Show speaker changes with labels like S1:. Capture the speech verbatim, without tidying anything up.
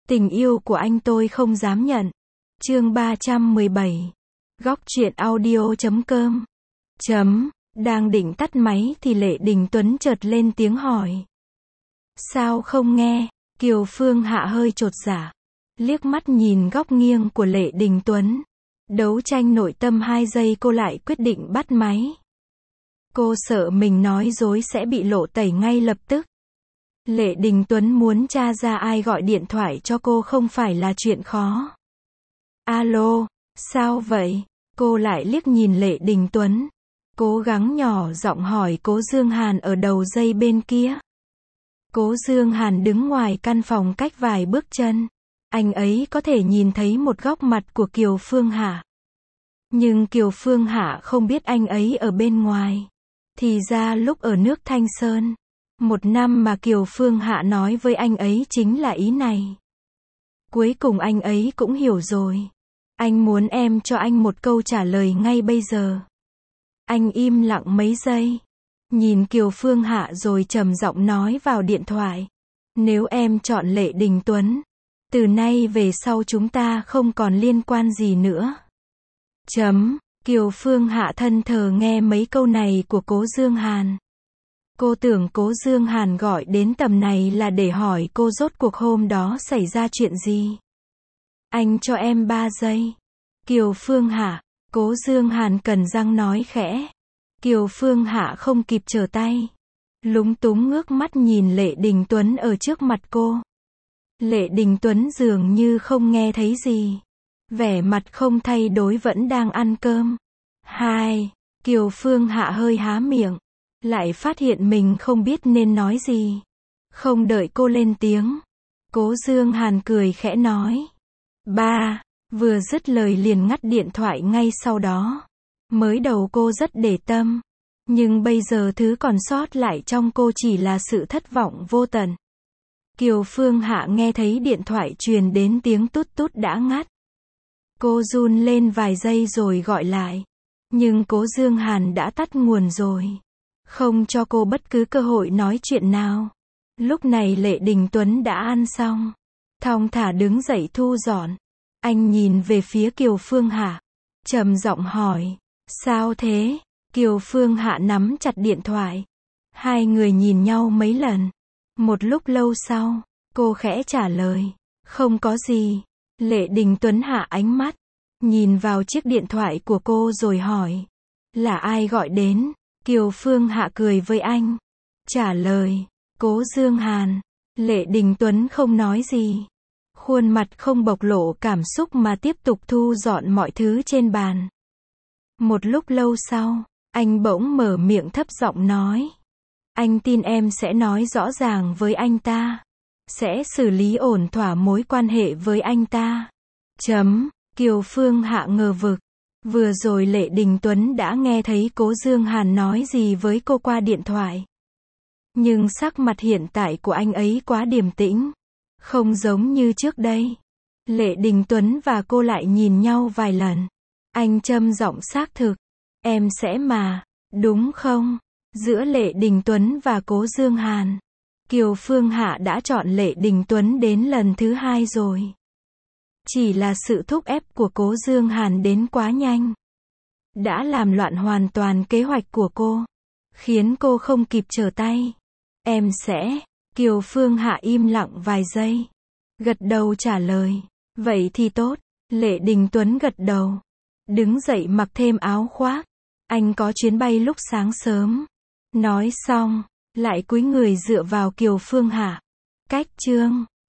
S1: Tình yêu của anh tôi không dám nhận. Chương ba trăm mười bảy. Góc truyện audio chấm com. Chấm. Đang định tắt máy thì Lệ Đình Tuấn chợt lên tiếng hỏi. Sao không nghe? Kiều Phương Hạ hơi chột dạ. Liếc mắt nhìn góc nghiêng của Lệ Đình Tuấn. Đấu tranh nội tâm hai giây cô lại quyết định bắt máy. Cô sợ mình nói dối sẽ bị lộ tẩy ngay lập tức. Lệ Đình Tuấn muốn tra ra ai gọi điện thoại cho cô không phải là chuyện khó. Alo, sao vậy? Cô lại liếc nhìn Lệ Đình Tuấn. Cố gắng nhỏ giọng hỏi Cố Dương Hàn ở đầu dây bên kia. Cố Dương Hàn đứng ngoài căn phòng cách vài bước chân. Anh ấy có thể nhìn thấy một góc mặt của Kiều Phương Hạ. Nhưng Kiều Phương Hạ không biết anh ấy ở bên ngoài. Thì ra lúc ở nước Thanh Sơn, một năm mà Kiều Phương Hạ nói với anh ấy chính là ý này. Cuối cùng anh ấy cũng hiểu rồi. Anh muốn em cho anh một câu trả lời ngay bây giờ. Anh im lặng mấy giây. Nhìn Kiều Phương Hạ rồi trầm giọng nói vào điện thoại. Nếu em chọn Lệ Đình Tuấn, từ nay về sau chúng ta không còn liên quan gì nữa. Chấm. Kiều Phương Hạ thân thờ nghe mấy câu này của Cố Dương Hàn. Cô tưởng Cố Dương Hàn gọi đến tầm này là để hỏi cô rốt cuộc hôm đó xảy ra chuyện gì. Anh cho em ba giây. Kiều Phương Hạ. Cố Dương Hàn cần răng nói khẽ. Kiều Phương Hạ không kịp trở tay. Lúng túng ngước mắt nhìn Lệ Đình Tuấn ở trước mặt cô. Lệ Đình Tuấn dường như không nghe thấy gì. Vẻ mặt không thay đổi vẫn đang ăn cơm. Hai. Kiều Phương Hạ hơi há miệng. Lại phát hiện mình không biết nên nói gì. Không đợi cô lên tiếng. Cố Dương Hàn cười khẽ nói. Ba. Vừa dứt lời liền ngắt điện thoại ngay sau đó. Mới đầu cô rất để tâm. Nhưng bây giờ thứ còn sót lại trong cô chỉ là sự thất vọng vô tận. Kiều Phương Hạ nghe thấy điện thoại truyền đến tiếng tút tút đã ngắt. Cô run lên vài giây rồi gọi lại. Nhưng Cố Dương Hàn đã tắt nguồn rồi. Không cho cô bất cứ cơ hội nói chuyện nào. Lúc này Lệ Đình Tuấn đã ăn xong. Thong thả đứng dậy thu dọn. Anh nhìn về phía Kiều Phương Hạ. Trầm giọng hỏi. Sao thế? Kiều Phương Hạ nắm chặt điện thoại. Hai người nhìn nhau mấy lần. Một lúc lâu sau, cô khẽ trả lời. Không có gì. Lệ Đình Tuấn hạ ánh mắt. Nhìn vào chiếc điện thoại của cô rồi hỏi. Là ai gọi đến? Kiều Phương Hạ cười với anh. Trả lời. Cố Dương Hàn. Lệ Đình Tuấn không nói gì. Khuôn mặt không bộc lộ cảm xúc mà tiếp tục thu dọn mọi thứ trên bàn. Một lúc lâu sau, anh bỗng mở miệng thấp giọng nói. Anh tin em sẽ nói rõ ràng với anh ta. Sẽ xử lý ổn thỏa mối quan hệ với anh ta. Chấm. Kiều Phương Hạ ngờ vực. Vừa rồi Lệ Đình Tuấn đã nghe thấy Cố Dương Hàn nói gì với cô qua điện thoại. Nhưng sắc mặt hiện tại của anh ấy quá điềm tĩnh. Không giống như trước đây. Lệ Đình Tuấn và cô lại nhìn nhau vài lần. Anh trầm giọng xác thực. Em sẽ mà, đúng không? Giữa Lệ Đình Tuấn và Cố Dương Hàn, Kiều Phương Hạ đã chọn Lệ Đình Tuấn đến lần thứ hai rồi. Chỉ là sự thúc ép của Cố Dương Hàn đến quá nhanh. Đã làm loạn hoàn toàn kế hoạch của cô. Khiến cô không kịp trở tay. Em sẽ... Kiều Phương Hạ im lặng vài giây. Gật đầu trả lời. Vậy thì tốt. Lệ Đình Tuấn gật đầu. Đứng dậy mặc thêm áo khoác. Anh có chuyến bay lúc sáng sớm. Nói xong, lại cúi người dựa vào Kiều Phương Hạ. Cách chương.